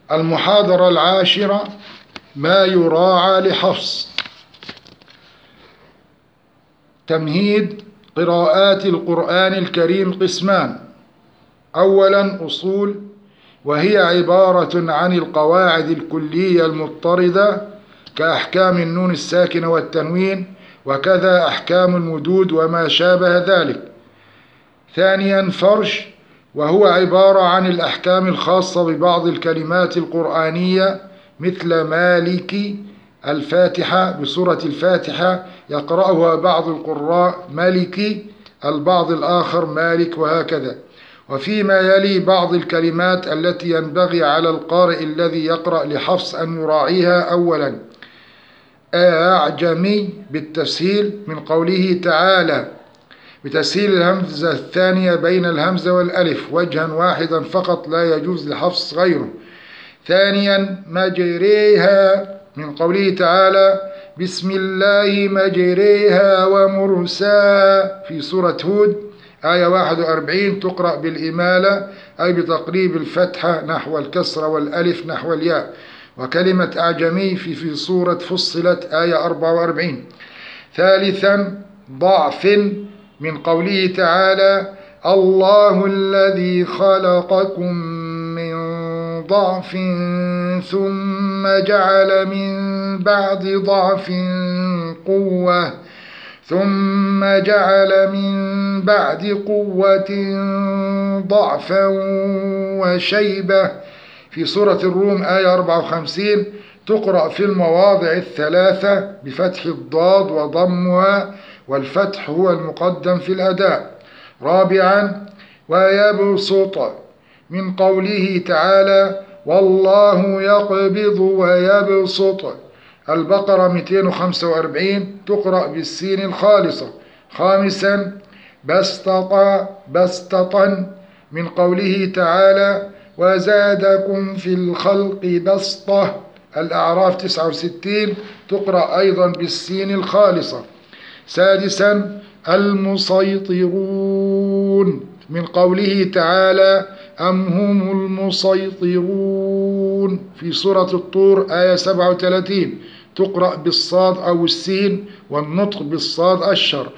المحاضرة 10 ما يراعى لحفص. تمهيد: قراءات القرآن الكريم قسمان: أولا أصول، وهي عبارة عن القواعد الكلية المضطردة كأحكام النون الساكنة والتنوين، وكذا أحكام المدود وما شابه ذلك. ثانيا فرش، وهو عبارة عن الأحكام الخاصة ببعض الكلمات القرآنية مثل مالك الفاتحة بسورة الفاتحة يقرأها بعض القراء مالك، البعض الآخر مالك، وهكذا. وفيما يلي بعض الكلمات التي ينبغي على القارئ الذي يقرأ لحفص أن يراعيها: أولا أعجمي بالتسهيل من قوله تعالى بتسهيل الهمزة الثانية بين الهمزة والألف وجها واحدا فقط، لا يجوز لحفص غيره. ثانيا مجريها من قوله تعالى بسم الله مجريها ومرساها في سورة هود آية 41، تقرأ بالإمالة أي بتقريب الفتحة نحو الكسرة والألف نحو الياء. وكلمة أعجمي في سورة فصلت آية 44. ثالثا ضعف من قوله تعالى الله الذي خلقكم من ضعف ثم جعل من بعد ضعف قوة ثم جعل من بعد قوة ضعفا وشيبة في سورة الروم آية 54، تقرأ في المواضع الثلاثة بفتح الضاد وضمها، والفتح هو المقدم في الأداء. رابعا ويبسط من قوله تعالى والله يقبض ويبسط البقرة 245، تقرأ بالسين الخالصة. خامسا بسطا من قوله تعالى وزادكم في الخلق بسطة الأعراف 69، تقرأ أيضا بالسين الخالصة. سادسا المسيطرون من قوله تعالى أم هم المسيطرون في سورة الطور آية 37، تقرأ بالصاد أو السين والنطق بالصاد أشهر.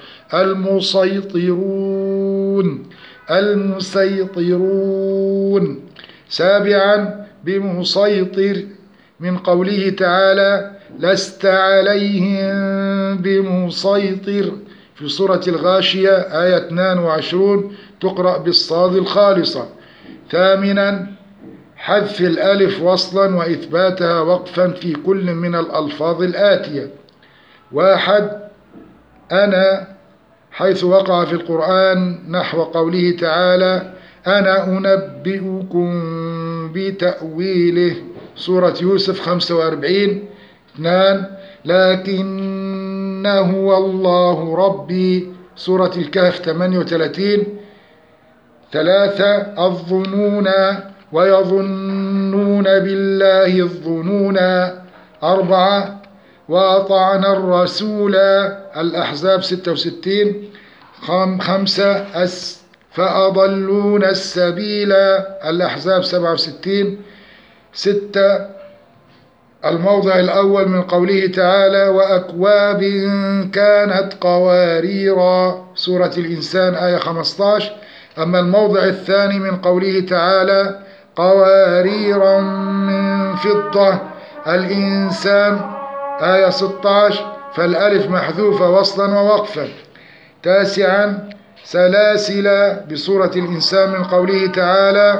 المسيطرون. سابعا بمسيطر من قوله تعالى لست عليهم بمسيطر في سورة الغاشية آية 22، تقرأ بالصاد الخالصة. ثامنا حذف الألف وصلا وإثباتها وقفا في كل من الألفاظ الآتية: واحد أنا حيث وقع في القرآن نحو قوله تعالى أنا أنبئكم بتأويله سورة يوسف 45. 2 لكن هو الله ربي سورة الكهف 38. 3 الظنون ويظنون بالله الظنون. 4 وأطعنا الرسول الأحزاب 66. 5 فأضلون السبيل الأحزاب 67. 6 الموضع الأول من قوله تعالى وأكواب كانت قواريرا سورة الإنسان آية 15. أما الموضع الثاني من قوله تعالى قواريرا من فضة الإنسان آية 16، فالألف محذوفة وصلا ووقفا. 9 سلاسل بسورة الإنسان من قوله تعالى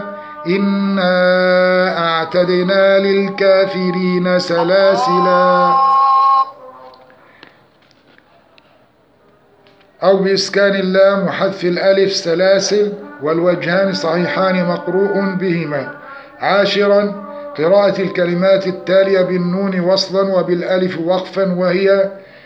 إنا أعتدنا للكافرين سلاسلا أو بإسكان اللام وحذف الألف سلاسل، والوجهان صحيحان مقروء بهما. 10 قراءة الكلمات التالية بالنون وصلا وبالألف وقفا، وهي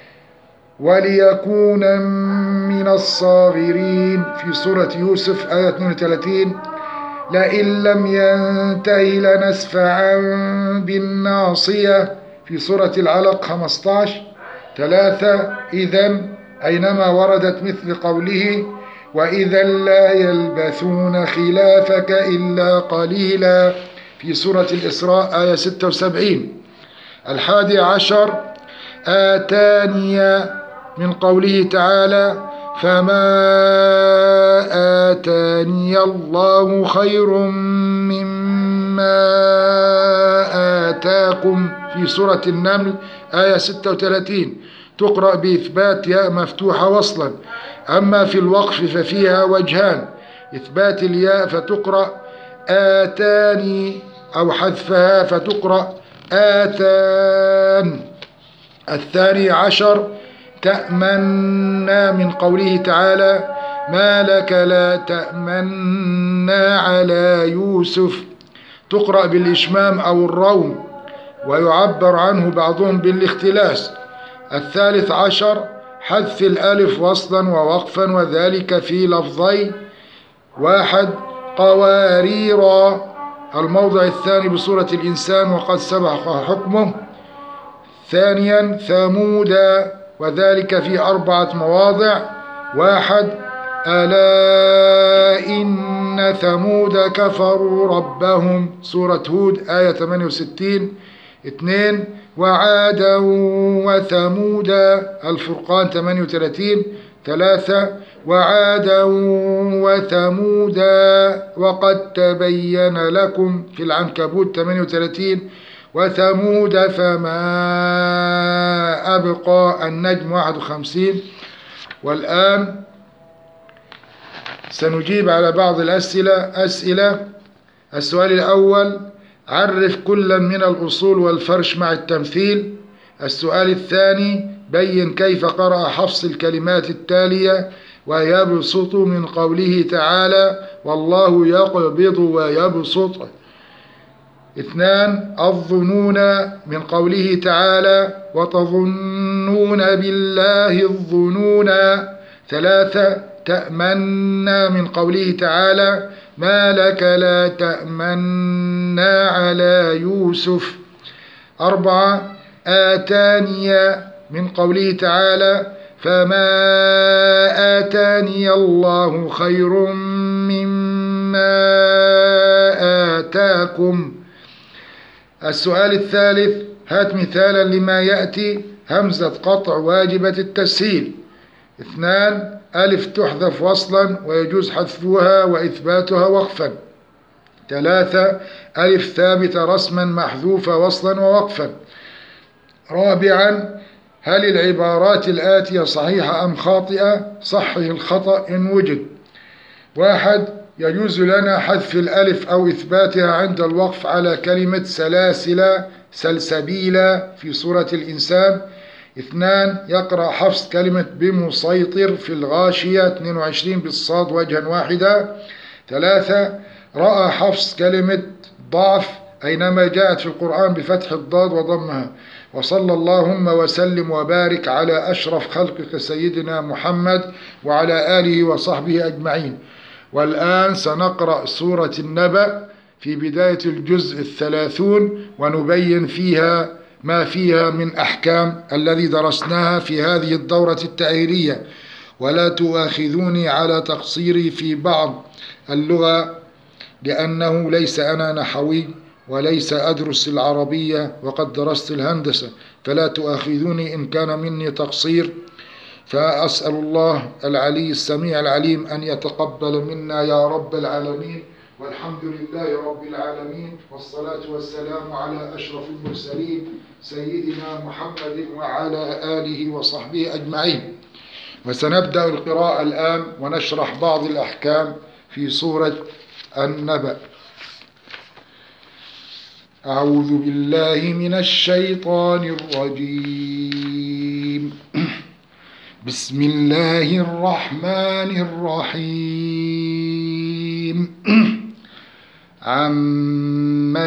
وليكون من الصاغرين في سورة يوسف آية 32. لئن لم ينتهي لنسفعا بالناصية في سورة العلق 15. 3 إذن أينما وردت مثل قوله وإذا لا يلبثون خلافك إلا قليلا في سورة الإسراء آية 76. 11 آتاني من قوله تعالى فما آتاني الله خير مما آتاكم في سورة النمل آية 36 تقرأ بإثبات ياء مفتوحة وصلا. أما في الوقف ففيها وجهان: إثبات الياء فتقرأ آتاني أو حذفها فتقرأ آتان. 12 تأمنا من قوله تعالى ما لك لا تأمنا على يوسف تقرأ بالإشمام أو الروم ويعبر عنه بعضهم بالاختلاس. 13 حذف الألف وصلا ووقفا وذلك في لفظي: 1 قوارير الموضع الثاني بسورة الإنسان وقد سبق حكمه. 2 ثمود وذلك في 4 مواضع: 1 ألا إن ثمود كفروا ربهم سورة هود آية 68. 2 وعادا وثمود الفرقان 38. 3 وعادا وثمود وقد تبين لكم في العنكبوت 38. وثمود فما أبقى النجم 51. والآن سنجيب على بعض أسئلة. السؤال الأول: عرف كلا من الأصول والفرش مع التمثيل. السؤال الثاني: بين كيف قرأ حفص الكلمات التالية: ويبسط من قوله تعالى والله يقبض ويبسط. 2 الظنون من قوله تعالى وتظنون بالله الظنون. 3 تأمنا من قوله تعالى ما لك لا تأمنا على يوسف. 4 آتاني من قوله تعالى فما آتاني الله خير مما آتاكم. السؤال الثالث: هات مثالا لما يأتي همزة قطع واجبة التسهيل. 2 ألف تحذف وصلا ويجوز حذفها وإثباتها وقفا. 3 ألف ثابتة رسما محذوفة وصلا ووقفا. 4 هل العبارات الآتية صحيحة أم خاطئة؟ صحح الخطأ إن وجد. 1 يجوز لنا حذف الألف أو إثباتها عند الوقف على كلمة سلاسل سلسبيلا في سورة الإنسان. 2 يقرأ حفص كلمة بمسيطر في الغاشية 22 بالصاد وجها واحدا. 3 رأى حفص كلمة ضعف أينما جاءت في القرآن بفتح الضاد وضمها. وصلى اللهم وسلم وبارك على أشرف خلقك سيدنا محمد وعلى آله وصحبه أجمعين. والآن سنقرأ سورة النبأ في بداية الجزء 30 ونبين فيها ما فيها من أحكام الذي درسناها في هذه الدورة التأهيلية. ولا تؤاخذوني على تقصيري في بعض اللغة لأنه ليس أنا نحوي وليس أدرس العربية وقد درست الهندسة، فلا تؤاخذوني إن كان مني تقصير. فأسأل الله العلي السميع العليم أن يتقبل منا يا رب العالمين. والحمد لله رب العالمين، والصلاة والسلام على أشرف المرسلين سيدنا محمد وعلى آله وصحبه أجمعين. وسنبدأ القراءة الآن ونشرح بعض الأحكام في سورة النبأ. أعوذ بالله من الشيطان الرجيم. بسم الله الرحمن الرحيم. عم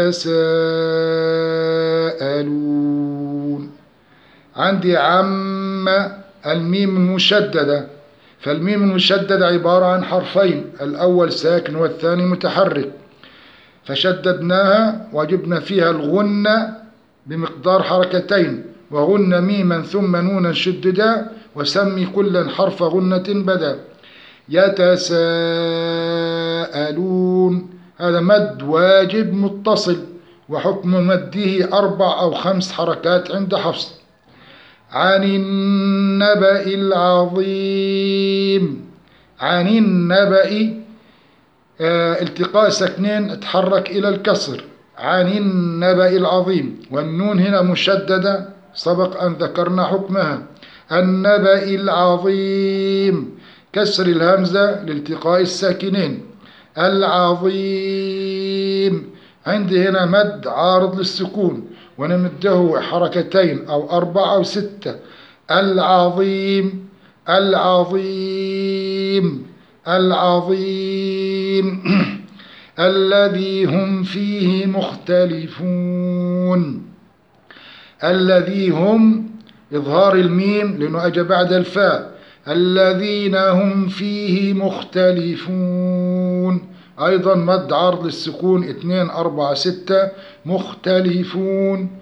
يتساءلون. عندي عم الميم المشددة، فالميم المشددة عبارة عن حرفين، الأول ساكن والثاني متحرك، فشددناها وجبنا فيها الغنة بمقدار حركتين، وغن ميما ثم نونا شددا وسمي كلا حرف غنة بدا. يتساءلون هذا مد واجب متصل، وحكم مده 4 أو 5 حركات عند حفص. عن النبأ العظيم. عن النبأ التقاء سكنين اتحرك إلى الكسر. عن النبأ العظيم، والنون هنا مشددة سبق أن ذكرنا حكمها. النبأ العظيم، كسر الهمزة لالتقاء الساكنين. العظيم، عندي هنا مد عارض للسكون ونمده حركتين أو 4 أو 6. العظيم العظيم العظيم. الذي هم فيه مختلفون. الذي هم إظهار الميم لأنه أجى بعد الفاء. الذين هم فيه مختلفون، أيضا مد عرض للسكون 2 4 6. مختلفون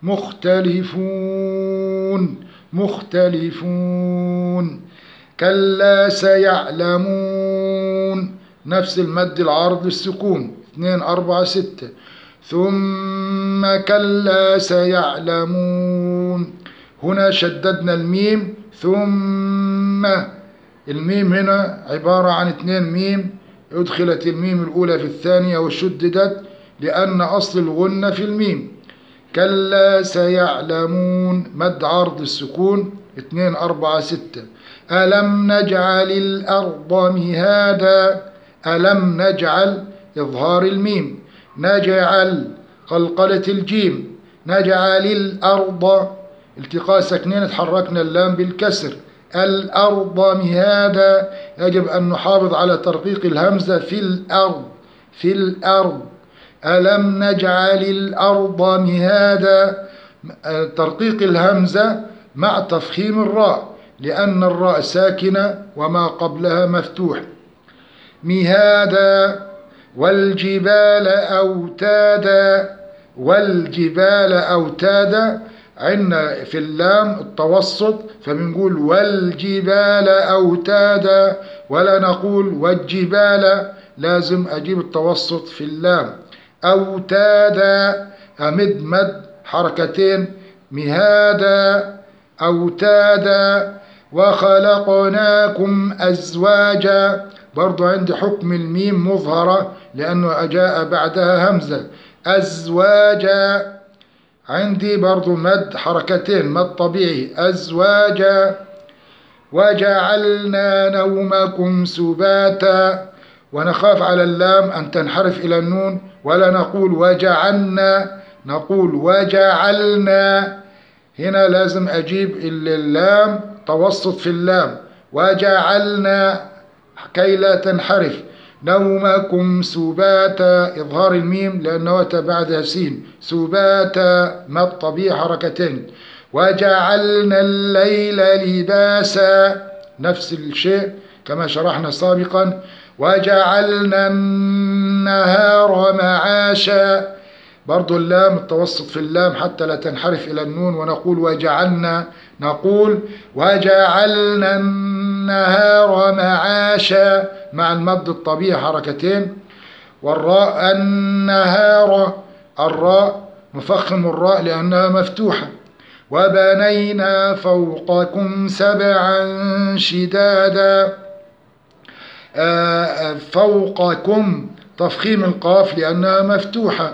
مختلفون مختلفون. كلا سيعلمون، نفس المد العارض للسكون 2 4 6. ثم كلا سيعلمون، هنا شددنا الميم. ثم الميم هنا عبارة عن 2 ميم، أدخلت الميم الأولى في الثانية وشددت لأن أصل الغنة في الميم. كلا سيعلمون، مد عرض السكون 2 4 6. ألم نجعل الأرض مهادا. ألم نجعل إظهار الميم. نجعل قلقلة الجيم. نجعل الأرض التقاء سكنين تحركنا اللام بالكسر. الأرض مهادا، يجب أن نحافظ على ترقيق الهمزة في الأرض. في الأرض. ألم نجعل الأرض مهادا، ترقيق الهمزة مع تفخيم الراء لأن الراء ساكنة وما قبلها مفتوح. مهادا. والجبال أوتادا. والجبال أوتادا، عندنا في اللام التوسط فبنقول والجبال أوتادا، ولا نقول والجبال، لازم أجيب التوسط في اللام. أوتادا، أمد مد حركتين. مهادا أوتادا. وخلقناكم أزواجا، برضو عندي حكم الميم مظهرة لأنه أجاء بعدها همزة. أزواجا، عندي برضو مد حركتين مد طبيعي. أزواجا. وجعلنا نومكم سباتا، ونخاف على اللام أن تنحرف إلى النون ولا نقول وجعلنا، نقول وجعلنا. هنا لازم أجيب اللام توسط في اللام. وجعلنا كي لا تنحرف. نومكم سباتا، إظهار الميم لأنه أتى بعدها سين. سباتا، مد طبيعي حركتين. وجعلنا الليل لباسا، نفس الشيء كما شرحنا سابقا. وجعلنا النهار معاشا، برضو اللام التوسط في اللام حتى لا تنحرف إلى النون ونقول وجعلنا، نقول وجعلنا النهار معاشا مع المد الطبيعي حركتين. والراء النهار، الراء مفخم الراء لأنها مفتوحة. وبنينا فوقكم 7 شدادا. فوقكم تفخيم القاف لأنها مفتوحة.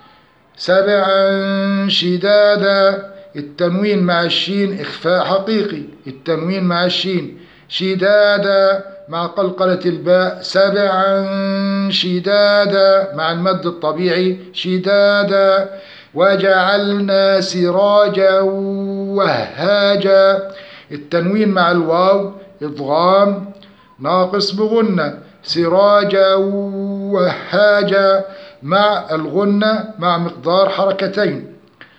7 شدادا، التنوين مع الشين إخفاء حقيقي، التنوين مع الشين. شدادا مع قلقلة الباء. 7 شدادا مع المد الطبيعي. شدادا. وجعلنا سراجا وهاجا، التنوين مع الواو إضغام ناقص بغنة. سراجا وهاجا مع الغنة مع مقدار حركتين.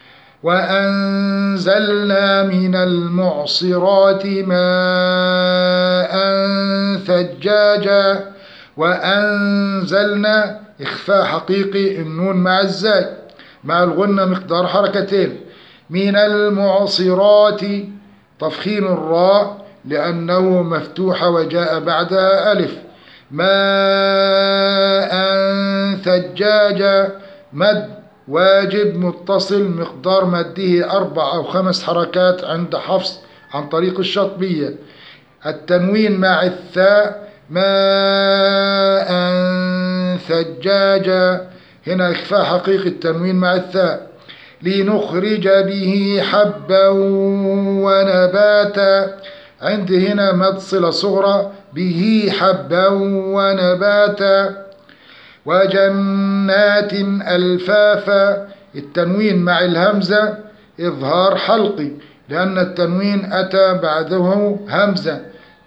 وأنزلنا من المعصرات ماء ثجاجا. وأنزلنا إخفاء حقيقي، النون مع الزاي مع الغنة مقدار حركتين. من المعصرات تفخيم الراء لأنه مفتوحة وجاء بعدها ألف. ماء ثجاجا مد واجب متصل مقدار مده 4 أو 5 حركات عند حفص عن طريق الشطبية. التنوين مع الثاء ماء ثجاجا، هنا إخفاء حقيقي التنوين مع الثاء. لنخرج به حبا ونباتا، عندي هنا مد صلة صغرى به حبا ونباتا. وجنات ألفافا، التنوين مع الهمزة إظهار حلقي لأن التنوين أتى بعده همزة.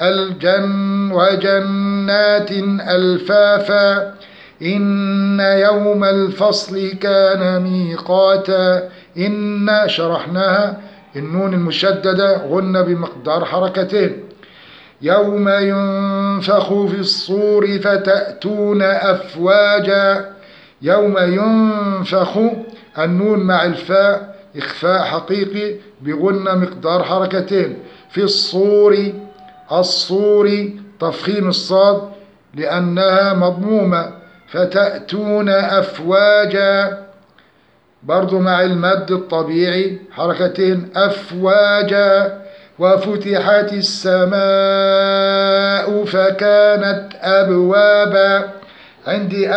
وجنات ألفافا إن يوم الفصل كان ميقاتا. إن شرحناها، النون المشددة غن بمقدار حركتين. يوم ينفخ في الصور فتأتون أفواجا، يوم ينفخ النون مع الفاء إخفاء حقيقي بغن مقدار حركتين. في الصور، الصور تفخيم الصاد لأنها مضمومة. فتأتون أفواجا برضو مع المد الطبيعي حركتين أفواجا. وفتحت السماء فكانت أبوابا، عندي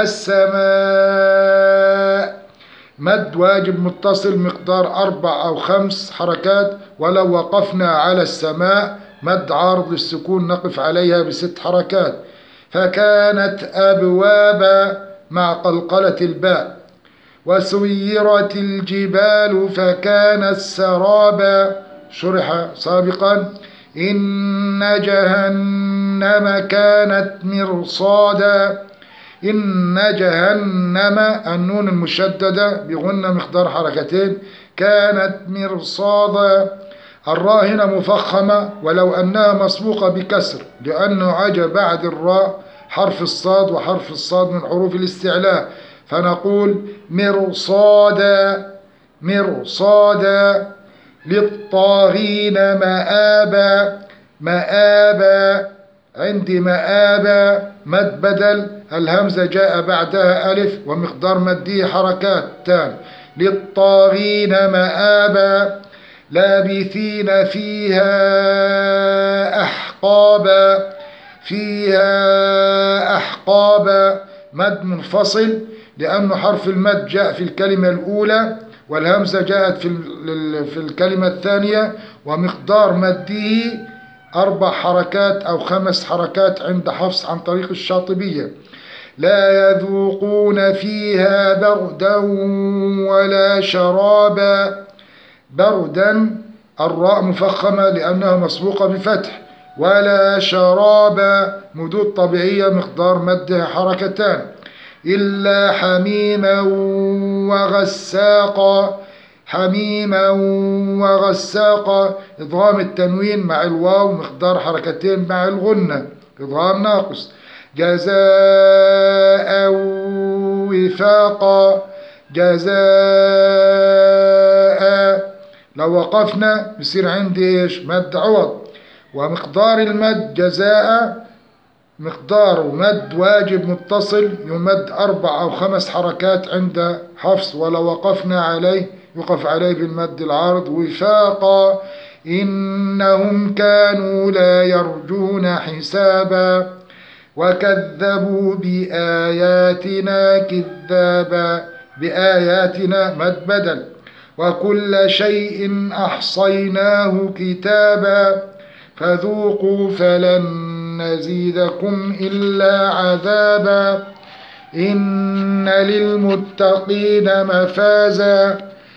السماء مد واجب متصل مقدار 4 أو 5 حركات، ولو وقفنا على السماء مد عارض للسكون نقف عليها ب6 حركات. فكانت أبوابا مع قلقلة الباء. وسيرت الجبال فكانت سرابا، شرح سابقا. إن جهنم كانت مرصادا، إن جهنم النون المشددة بغن مقدار حركتين كانت مرصادا. الراء هنا مفخمة ولو أنها مسبوقة بكسر لأنه عجى بعد الراء حرف الصاد، وحرف الصاد من حروف الاستعلاء، فنقول مرصادا مرصادا. للطاغين مآبا، مآبا عندي مآبا مد بدل الهمزة جاء بعدها ألف ومقدار مده حركات تان. للطاغين مآبا. لابثين فيها أحقابا، فيها أحقابا مد منفصل لأنه حرف المد جاء في الكلمة الأولى والهمزة جاءت في الكلمة الثانية، ومقدار مده 4 حركات أو 5 حركات عند حفص عن طريق الشاطبية. لا يذوقون فيها بردا ولا شرابا، بردا الراء مفخمة لأنها مسبوقة بفتح. ولا شرابا مدود طبيعية مقدار مدها حركتان. إلا حميما وغساقا، حميما وغساقا إضغام التنوين مع الواو مقدار حركتين مع الغنة إضغام ناقص. جزاء وفاقا، جزاء لو وقفنا بصير عندي ايش مد عوض. ومقدار المد جزاء مقدار مد واجب متصل يمد 4 أو 5 حركات عند حفص، ولو وقفنا عليه يقف عليه بالمد العارض. وفاقا إنهم كانوا لا يرجون حسابا. وكذبوا بآياتنا كذابا، بآياتنا مد بدل. وكل شيء أحصيناه كتابا. فذوقوا فلن نزيدكم إلا عذابا. إن للمتقين مفازا،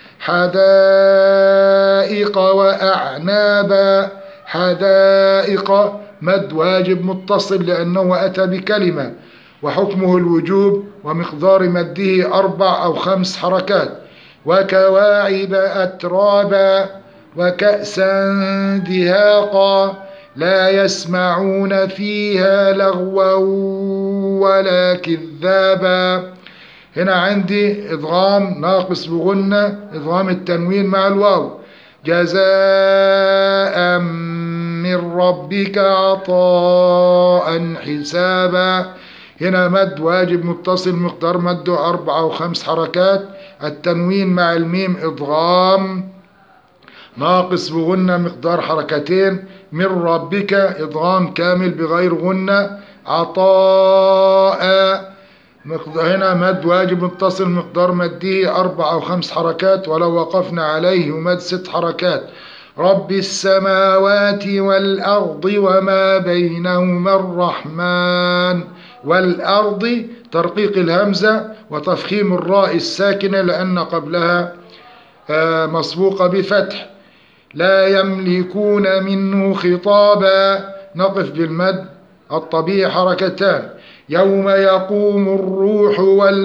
حدائق وأعنابا. حدائق مد واجب متصل لأنه أتى بكلمة وحكمه الوجوب ومقدار مده 4 أو 5 حركات. وكواعب أترابا. وكأسا دهاقا لا يسمعون فيها لغوا ولا كذابا. هنا عندي إدغام ناقص بغنة إدغام التنوين مع الواو. جزاء من ربك عطاء حسابا. هنا مد واجب متصل مقدار مده 4 و5 حركات. التنوين مع الميم إدغام ناقص بغنة مقدار حركتين. من ربك إدغام كامل بغير غنة. عطاء هنا مد واجب متصل مقدار مده 4 و5 حركات، ولو وقفنا عليه يمد 6 حركات. رب السماوات والأرض وما بينهما الرحمن. والأرض ترقيق الهمزة وتفخيم الراء الساكنة لأن قبلها مسبوقة بفتح. لا يملكون منه خطابا نقف بالمد الطبيعي حركتان. يوم يقوم الروح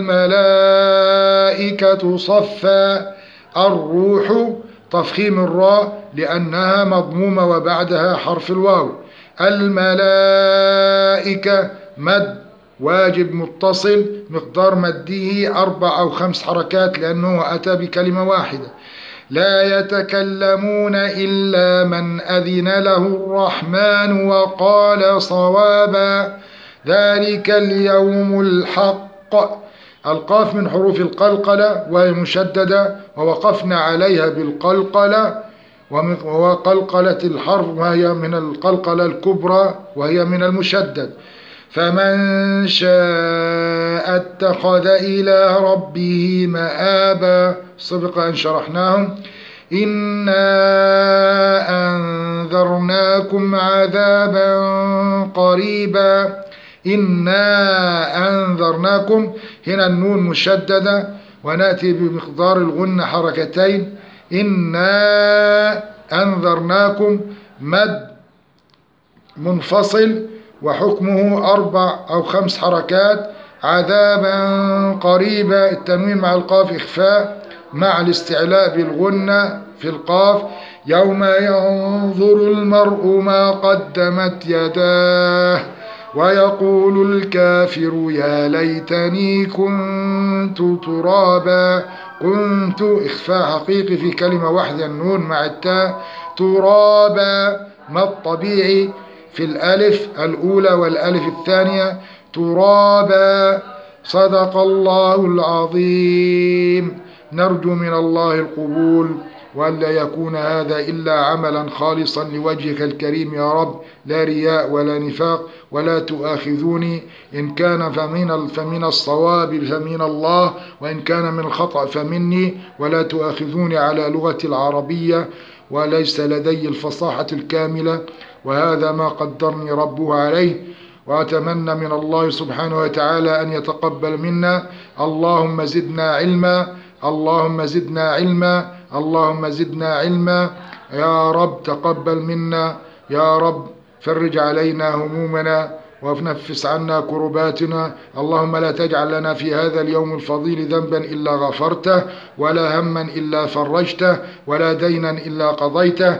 والملائكة صفا. الروح تفخيم الراء لأنها مضمومة وبعدها حرف الواو. الملائكة مد واجب متصل مقدار مده 4 أو 5 حركات لأنه أتى بكلمة واحدة. لا يتكلمون إلا من أذن له الرحمن وقال صوابا. ذلك اليوم الحق. القاف من حروف القلقلة وهي مشددة ووقفنا عليها بالقلقلة، وقلقلة الحرف وهي من القلقلة الكبرى وهي من المشدد. فمن شاء اتخذ إلى ربه مآبا. سبق أن شرحناهم. إنا أنذرناكم عذابا قريبا. إنا أنذرناكم هنا النون مشددة ونأتي بمقدار الغنة حركتين. إنا أنذرناكم مد منفصل وحكمه 4 أو 5 حركات. عذابا قريبا التنوين مع القاف إخفاء مع الاستعلاء بالغنة في القاف. يوم ينظر المرء ما قدمت يداه ويقول الكافر يا ليتني كنت ترابا. كنت إخفاء حقيقي في كلمة واحدة النون مع التاء. ترابا ما الطبيعي في الألف الأولى والألف الثانية. ترابا. صدق الله العظيم. نرجو من الله القبول وألا يكون هذا إلا عملا خالصا لوجهك الكريم يا رب، لا رياء ولا نفاق. ولا تؤاخذوني إن كان فمن الصواب فمن الله، وإن كان من الخطأ فمني. ولا تؤاخذوني على لغتي العربية وليس لدي الفصاحة الكاملة، وهذا ما قدرني ربه عليه. وأتمنى من الله سبحانه وتعالى أن يتقبل منا. اللهم زدنا علما، اللهم زدنا علما، اللهم زدنا علما. يا رب تقبل منا، يا رب فرج علينا همومنا ونفس عنا كرباتنا. اللهم لا تجعل لنا في هذا اليوم الفضيل ذنبا إلا غفرته، ولا هما إلا فرجته، ولا دينا إلا قضيته،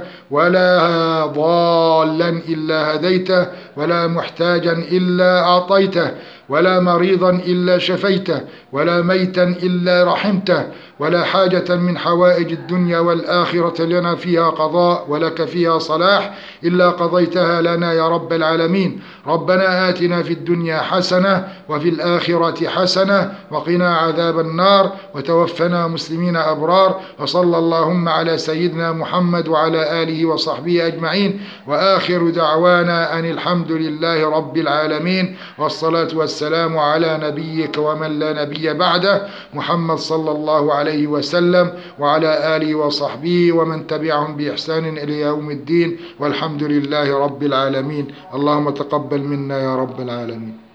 ولا ضالا إلا هديته، ولا محتاجا إلا أعطيته، ولا مريضا إلا شفيته، ولا ميتا إلا رحمته، ولا حاجة من حوائج الدنيا والآخرة لنا فيها قضاء ولك فيها صلاح إلا قضيتها لنا يا رب العالمين. ربنا آتنا في الدنيا حسنة وفي الآخرة حسنة وقنا عذاب النار، وتوفنا مسلمين أبرار. وصلى اللهم على سيدنا محمد وعلى آله وصحبه أجمعين، وآخر دعوانا أن الحمد لله رب العالمين، والصلاة والسلام على نبيك ومن لا نبي بعده محمد صلى الله عليه وسلم، وعلى آله وصحبه ومن تبعهم بإحسان إلى يوم الدين، والحمد لله رب العالمين. اللهم تقبل منا يا رب العالمين.